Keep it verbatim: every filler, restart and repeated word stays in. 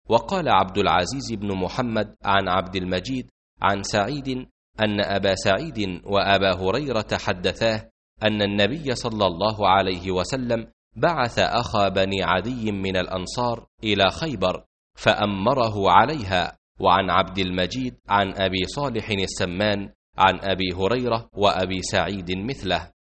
وقال عبد العزيز بن محمد عن عبد المجيد عن سعيد أن أبا سعيد وأبا هريرة حدثاه أن النبي صلى الله عليه وسلم بعث أخا بني عدي من الأنصار إلى خيبر فأمره عليها. وعن عبد المجيد عن أبي صالح السمان عن أبي هريرة وأبي سعيد مثله.